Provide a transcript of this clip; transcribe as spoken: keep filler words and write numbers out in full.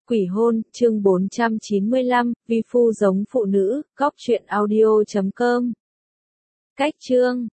Quỷ hôn, chương bốn trăm chín mươi lăm, vi phu giống phụ nữ, góc truyện audio chấm com. Cách chương